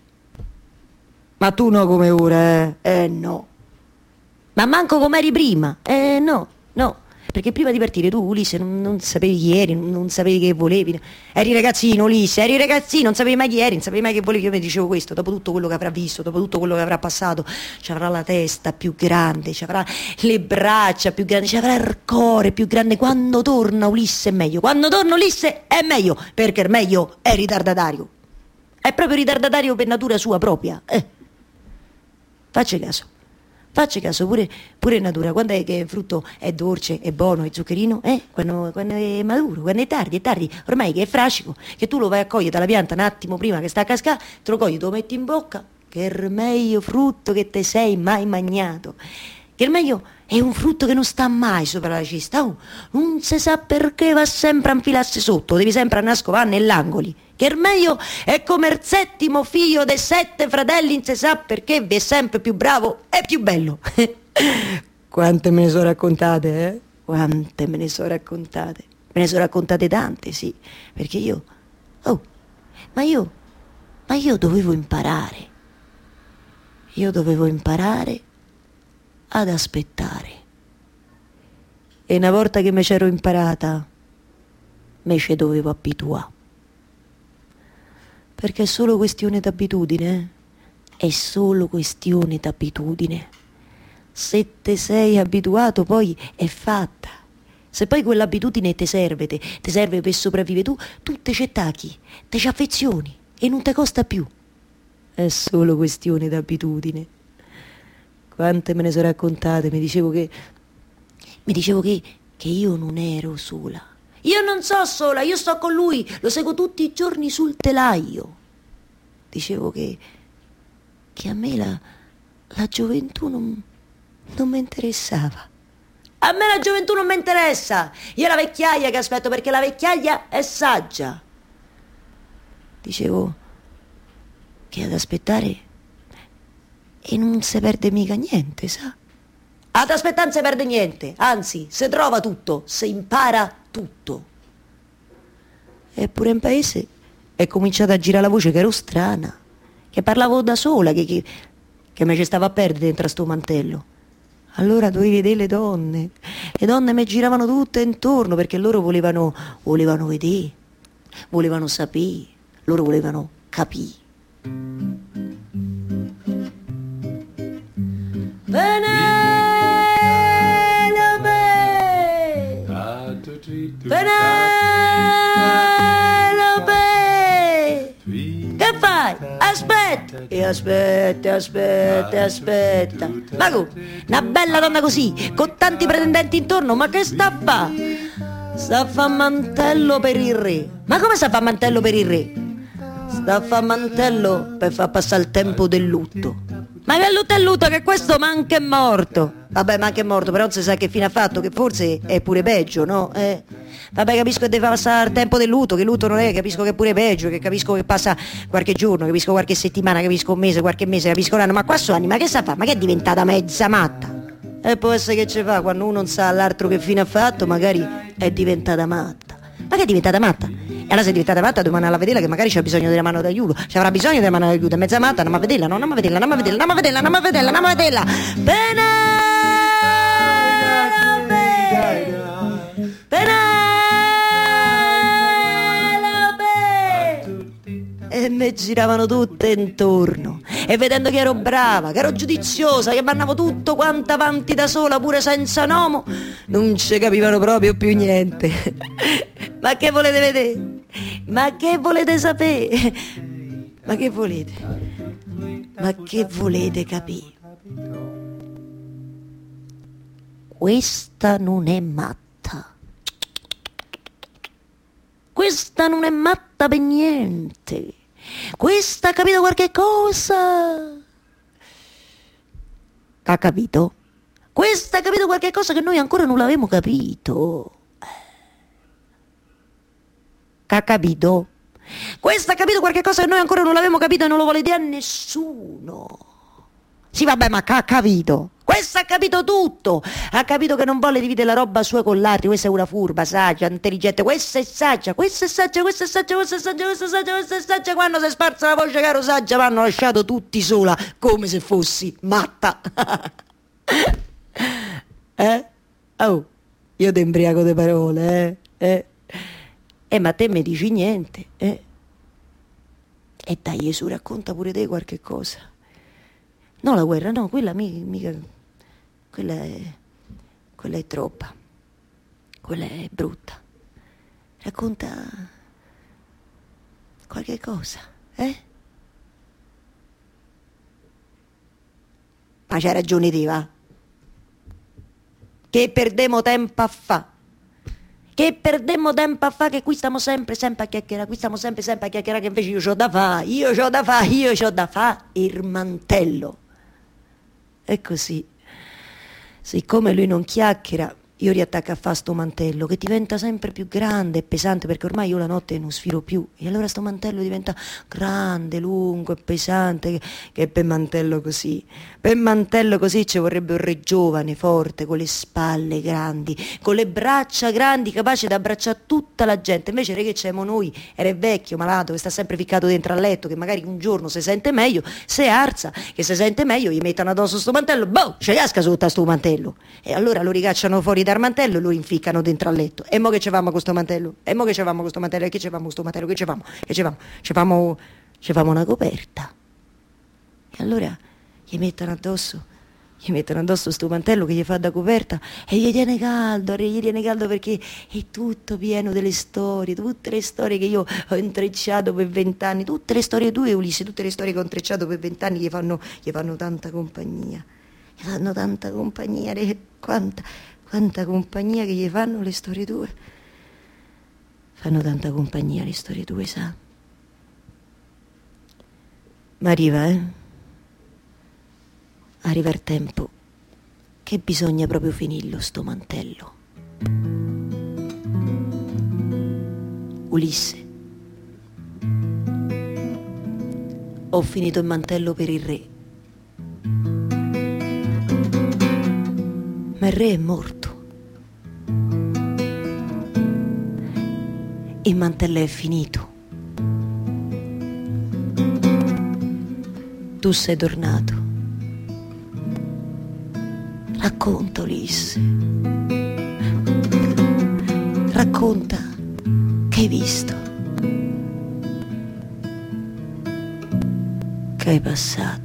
Ma tu no come ora, eh? Eh no. Ma manco come eri prima, eh no, no. Perché prima di partire tu, Ulisse, non, non sapevi chi eri, non, non sapevi che volevi. Eri ragazzino, Ulisse, eri ragazzino, non sapevi mai chi eri, non sapevi mai che volevi. Io mi dicevo questo, dopo tutto quello che avrà visto, dopo tutto quello che avrà passato, ci avrà la testa più grande, ci avrà le braccia più grandi, ci avrà il cuore più grande. Quando torna Ulisse è meglio, quando torna Ulisse è meglio, perché il meglio è ritardatario. È proprio ritardatario per natura sua propria. Eh. Facci caso. Facci caso, pure, pure in natura, quando è che il frutto è dolce, è buono, è zuccherino? Eh? Quando, quando è maduro, quando è tardi, è tardi, ormai che è frascico, che tu lo vai a cogliere dalla pianta un attimo prima che sta a cascare, te lo cogli, te lo metti in bocca, che è il meglio frutto che te sei mai magnato. Che il meglio è un frutto che non sta mai sopra la cesta, oh, non si sa perché va sempre a infilarsi sotto, devi sempre nascovare nell'angoli. Che il meglio è come il settimo figlio dei sette fratelli, non si sa perché vi è sempre più bravo e più bello. Quante me ne sono raccontate, eh? Quante me ne sono raccontate. Me ne sono raccontate tante, sì, perché io, oh, ma io, ma io dovevo imparare. Io dovevo imparare ad aspettare. E una volta che me c'ero imparata, me ce dovevo abituare. Perché è solo questione d'abitudine, eh? È solo questione d'abitudine. Se te sei abituato poi è fatta. Se poi quell'abitudine ti serve, te, te serve per sopravvivere, tu, tu te ci attacchi, te ci affezioni e non ti costa più. È solo questione d'abitudine. Quante me ne sono raccontate, mi dicevo che, mi dicevo che, che io non ero sola. Io non so sola, io sto con lui, lo seguo tutti i giorni sul telaio. Dicevo che, che a me la, la gioventù non, non mi interessava. A me la gioventù non mi interessa, io la vecchiaia che aspetto perché la vecchiaia è saggia. Dicevo che ad aspettare e non si perde mica niente, sa? Ad aspettare non si perde niente, anzi, si trova tutto, si impara tutto. Eppure in paese è cominciata a girare la voce che ero strana, che parlavo da sola, che, che, che me ci stava a perdere dentro a sto mantello. Allora dovevi vedere le donne, le donne mi giravano tutte intorno perché loro volevano, volevano vedere, volevano sapere, loro volevano capire. Penelope! Penelope! Che fai? Aspetta! E aspetta, aspetta, aspetta. Ma come? Una bella donna così, con tanti pretendenti intorno, ma che sta a fa? Sta a fa mantello per il re. Ma come sta a fa mantello per il re? Sta a fa mantello per far passare il tempo del lutto. Ma che lutto è lutto, che questo manca è morto. Vabbè, ma anche è morto, però non si sa che fine ha fatto, che forse è pure peggio, no? Eh. Vabbè, capisco che deve passare il tempo del lutto, che lutto non è, capisco che è pure peggio, che capisco che passa qualche giorno, capisco qualche settimana, capisco un mese, qualche mese, capisco un anno, ma qua sono anni, ma che sa fa? Ma che è diventata mezza matta? E può essere che ci fa, quando uno non sa l'altro che fine ha fatto, magari è diventata matta. Ma che è diventata matta? E allora se è diventata matta domani alla vedela che magari c'ha bisogno della mano d'aiuto, ci avrà bisogno della mano d'aiuto, è mezza matta, andiamo a vederla, no, andiamo a vederla, andiamo a vederla, andiamo a vederla, andiamo a vederla, andiamo a vederla, andiamo a vederla. Bene! Penelope! E mi giravano tutte intorno. E vedendo che ero brava, che ero giudiziosa, che mandavo tutto quanto avanti da sola, pure senza nomo, non ci capivano proprio più niente. Ma che volete vedere? Ma che volete sapere? Ma che volete? Ma che volete capire? Questa non è matta. Questa non è matta per niente. Questa ha capito qualche cosa. Ha capito? Questa ha capito qualche cosa che noi ancora non l'avevamo capito. Ha capito? Questa ha capito qualche cosa che noi ancora non l'avevamo capito e non lo vuole dire a nessuno. Sì, vabbè, ma ha capito. Questa ha capito tutto. Ha capito che non vuole dividere la roba sua con l'altro. Questa è una furba, saggia, intelligente. Questa è saggia, questa è saggia, questa è saggia, questa è saggia, questa è saggia, questa è saggia. Quando si è sparsa la voce, caro saggia, mi hanno lasciato tutti sola, come se fossi matta. Eh? Oh, io ti imbriaco di parole, eh? Eh? Eh, ma te mi dici niente, eh? E dai, Gesù, racconta pure te qualche cosa. No, la guerra, no, quella mica, mica quella è, quella è troppa, quella è brutta. Racconta qualche cosa, eh? Ma c'hai ragione te, va? Che perdemo tempo a fa. Che perdemmo tempo a fa, che qui stiamo sempre, sempre a chiacchierare, qui stiamo sempre, sempre a chiacchierare, che invece io c'ho da fa, io c'ho da fa, io c'ho da fa il mantello. E così, siccome lui non chiacchiera, io riattacco a fa sto mantello che diventa sempre più grande e pesante, perché ormai io la notte non sfilo più, e allora sto mantello diventa grande, lungo e pesante, che, che per mantello così, per mantello così ci vorrebbe un re giovane, forte, con le spalle grandi, con le braccia grandi, capace di abbracciare tutta la gente. Invece re che c'emo noi, era il vecchio malato che sta sempre ficcato dentro al letto, che magari un giorno si sente meglio, se arza, che si sente meglio, gli mettono addosso sto mantello, boh, ci casca sotto a sto mantello, e allora lo ricacciano fuori dal mantello e lo inficcano dentro al letto. E mo che ci famo con sto mantello? E mo che ci famo con sto mantello? E che ci famo con sto mantello? Che ci famo? Che ci famo? Ci famo, ci famo una coperta. E allora gli mettono addosso, gli mettono addosso sto mantello che gli fa da coperta e gli tiene caldo, gli tiene caldo perché è tutto pieno delle storie, tutte le storie che io ho intrecciato per vent'anni, tutte le storie tue, Ulisse, tutte le storie che ho intrecciato per vent'anni gli fanno, gli fanno tanta compagnia. Gli fanno tanta compagnia, quanta, quanta compagnia che gli fanno le storie tue. Fanno tanta compagnia le storie tue, sa? Ma arriva, eh? Arriva il tempo che bisogna proprio finirlo sto mantello. Ulisse, ho finito il mantello per il re. Ma il re è morto. Il mantello è finito. Tu sei tornato. Racconta, Ulisse. Racconta che hai visto. Che hai passato.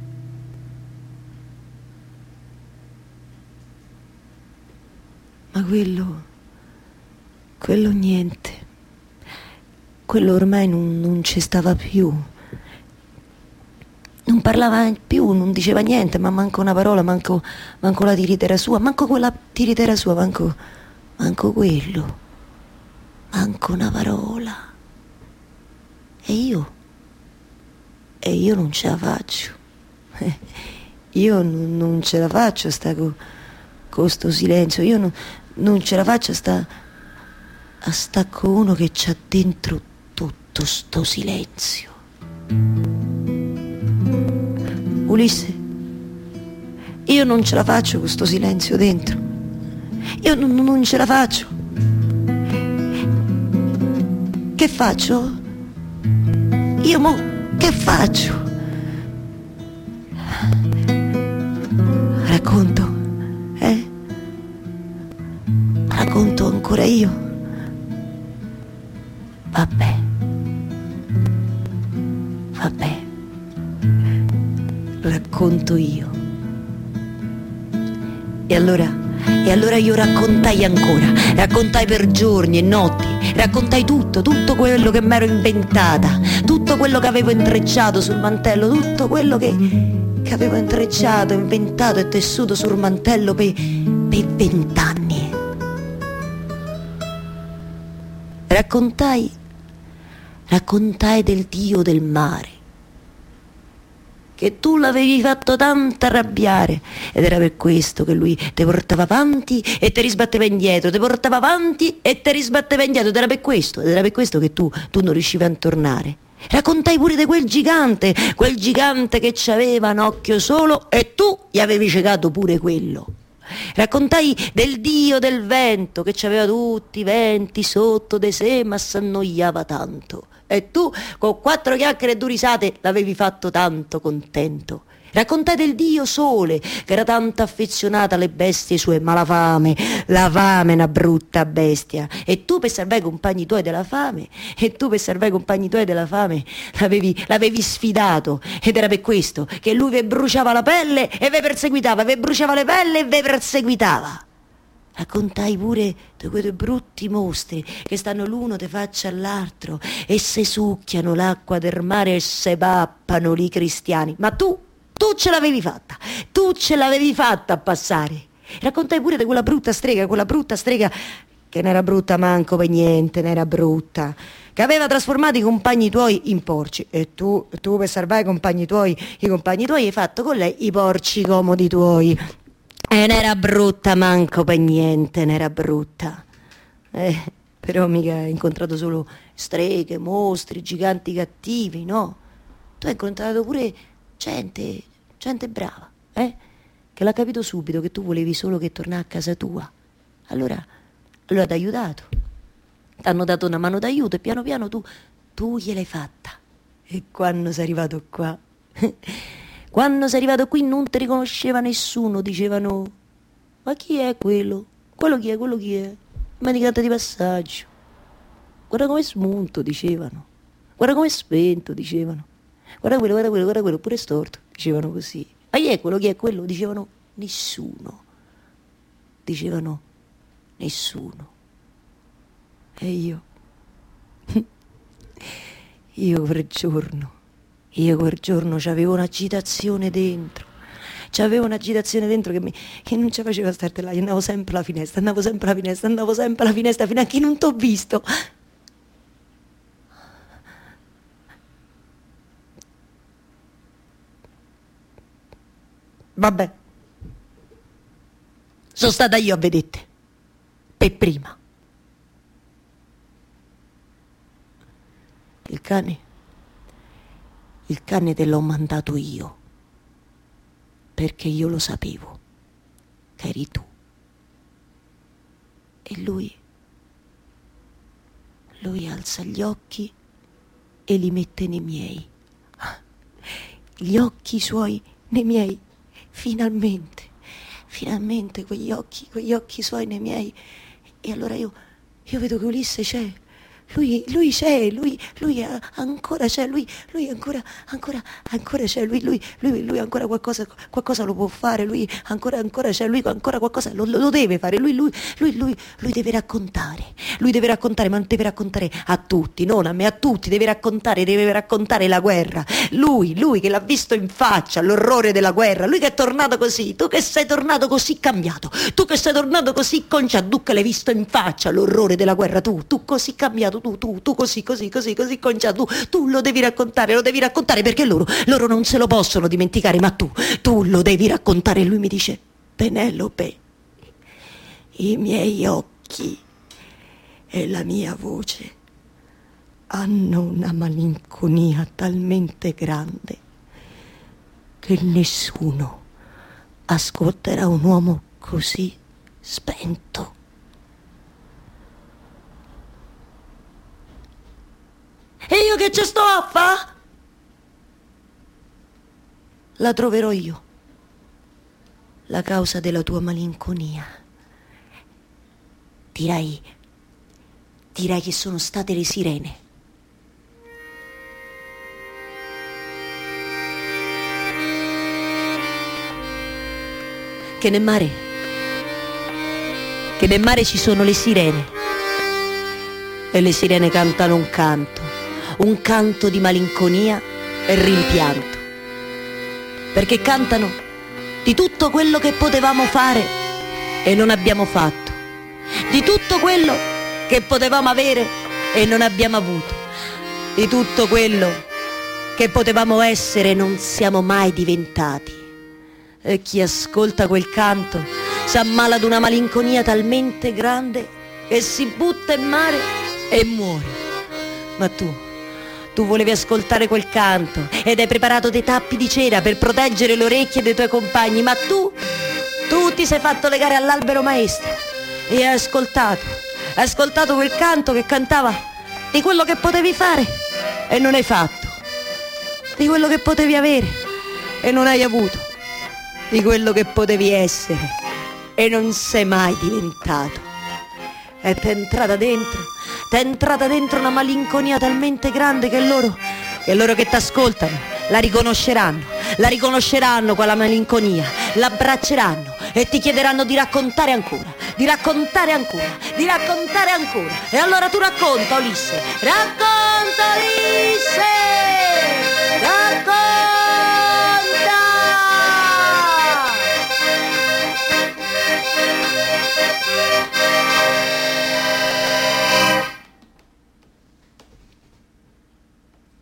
Ma quello, quello niente, quello ormai non, non ci stava più, non parlava più, non diceva niente, ma manco una parola, manco, manco la tiritera sua, manco quella tiritera sua, manco, manco quello, manco una parola. E io, e io non ce la faccio, io non, non ce la faccio sta con, con sto silenzio, io non... Non ce la faccio a sta, a sta con uno che c'ha dentro tutto sto silenzio. Ulisse, io non ce la faccio con sto silenzio dentro. Io non, non ce la faccio. Che faccio? Io mo che faccio? Racconto, eh? Racconto ancora E io, vabbè, vabbè, racconto io. E allora, e allora io raccontai ancora, raccontai per giorni e notti, raccontai tutto, tutto quello che m'ero inventata, tutto quello che avevo intrecciato sul mantello, tutto quello che, che avevo intrecciato, inventato e tessuto sul mantello per vent'anni. Raccontai, raccontai del Dio del mare, che tu l'avevi fatto tanto arrabbiare ed era per questo che lui ti portava avanti e ti risbatteva indietro, ti portava avanti e ti risbatteva indietro ed era per questo, ed era per questo che tu, tu non riuscivi a tornare. Raccontai pure di quel gigante, quel gigante che c'aveva un occhio solo e tu gli avevi ciecato pure quello. Raccontai del Dio del vento che c'aveva tutti i venti sotto di sé ma s'annoiava tanto. E tu con quattro chiacchiere e due risate l'avevi fatto tanto contento. Raccontai del Dio sole che era tanto affezionato alle bestie sue, ma la fame, la fame è una brutta bestia. E tu per salvare i compagni tuoi della fame, e tu per salvare i compagni tuoi della fame l'avevi, l'avevi sfidato. Ed era per questo che lui vi bruciava la pelle e vi perseguitava, vi bruciava le pelle e vi perseguitava. Raccontai pure di quei due brutti mostri che stanno l'uno di faccia all'altro e se succhiano l'acqua del mare e se pappano lì cristiani. Ma tu, tu ce l'avevi fatta, tu ce l'avevi fatta a passare. Raccontai pure di quella brutta strega, quella brutta strega che non era brutta manco per niente, non era brutta, che aveva trasformato i compagni tuoi in porci. E tu, tu per salvare i compagni tuoi, i compagni tuoi hai fatto con lei i porci comodi tuoi. E n'era brutta manco per niente, n'era brutta. Eh, però mica hai incontrato solo streghe, mostri, giganti cattivi, no? Tu hai incontrato pure gente, gente brava, eh? Che l'ha capito subito che tu volevi solo che tornasse a casa tua. Allora, allora ti ha aiutato. Ti hanno dato una mano d'aiuto e piano piano tu, tu gliel'hai fatta. E quando sei arrivato qua... Quando sei arrivato qui non ti riconosceva nessuno, dicevano: ma chi è quello? Quello chi è? Quello chi è? Manicata di passaggio. Guarda come è smunto, dicevano. Guarda come è spento, dicevano. Guarda quello, guarda quello, guarda quello, pure storto, dicevano così. Ma chi è quello? Chi è quello? Dicevano nessuno. Dicevano nessuno. E io? Io quel giorno. Io quel giorno c'avevo un'agitazione dentro, c'avevo un'agitazione dentro che, mi, che non ci faceva stare là, io andavo sempre alla finestra, andavo sempre alla finestra, andavo sempre alla finestra fino a che non t'ho visto. Vabbè, sono stata io a vedette, per prima. Il cane... Il cane te l'ho mandato io, perché io lo sapevo, che eri tu. E lui, lui alza gli occhi e li mette nei miei. Gli occhi suoi nei miei, finalmente, finalmente quegli occhi, quegli occhi suoi nei miei. E allora io, io vedo che Ulisse c'è. Lui, lui c'è, lui, lui ancora c'è, lui, lui ancora, ancora, ancora c'è, lui, lui, lui, lui ancora qualcosa, qualcosa lo può fare, lui ancora, ancora c'è, lui ancora qualcosa lo, lo deve fare, lui, lui, lui, lui, lui deve raccontare, lui deve raccontare, ma non deve raccontare a tutti, non a me, a tutti, deve raccontare, deve raccontare la guerra, lui, lui che l'ha visto in faccia, l'orrore della guerra, lui che è tornato così, tu che sei tornato così cambiato, tu che sei tornato così conciato, tu che l'hai visto in faccia, l'orrore della guerra, tu, tu così cambiato, tu, tu, tu così, così, così, così conciato, tu, tu lo devi raccontare, lo devi raccontare perché loro, loro non se lo possono dimenticare, ma tu, tu lo devi raccontare. E lui mi dice: Penelope, i miei occhi e la mia voce hanno una malinconia talmente grande che nessuno ascolterà un uomo così spento. E io che ci sto a fa? La troverò io, la causa della tua malinconia. Dirai, direi che sono state le sirene. Che nel mare, che nel mare ci sono le sirene, e le sirene cantano un canto, un canto di malinconia e rimpianto, perché cantano di tutto quello che potevamo fare e non abbiamo fatto, di tutto quello che potevamo avere e non abbiamo avuto, di tutto quello che potevamo essere e non siamo mai diventati. E chi ascolta quel canto si ammala d'una malinconia talmente grande che si butta in mare e muore. Ma tu, tu volevi ascoltare quel canto ed hai preparato dei tappi di cera per proteggere le orecchie dei tuoi compagni, ma tu, tu ti sei fatto legare all'albero maestro e hai ascoltato, hai ascoltato quel canto che cantava di quello che potevi fare e non hai fatto, di quello che potevi avere e non hai avuto, di quello che potevi essere e non sei mai diventato. E t'è entrata dentro, t'è entrata dentro una malinconia talmente grande che loro, che loro che t'ascoltano la riconosceranno, la riconosceranno quella malinconia, l'abbracceranno e ti chiederanno di raccontare ancora, di raccontare ancora, di raccontare ancora. E allora tu racconta, Ulisse, racconta!